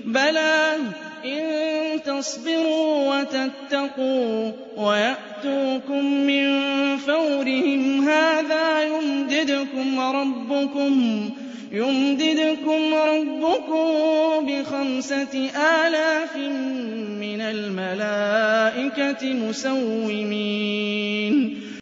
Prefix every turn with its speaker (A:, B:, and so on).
A: بَلَىٰ إِن تَصْبِرُوا وَتَتَّقُوا وَيَأْتُوكُم مِّن فَوْرِهِمْ هَٰذَا يُمْدِدْكُمْ رَبُّكُم ب5,000 مِّنَ الْمَلَائِكَةِ مُسَوِّمِينَ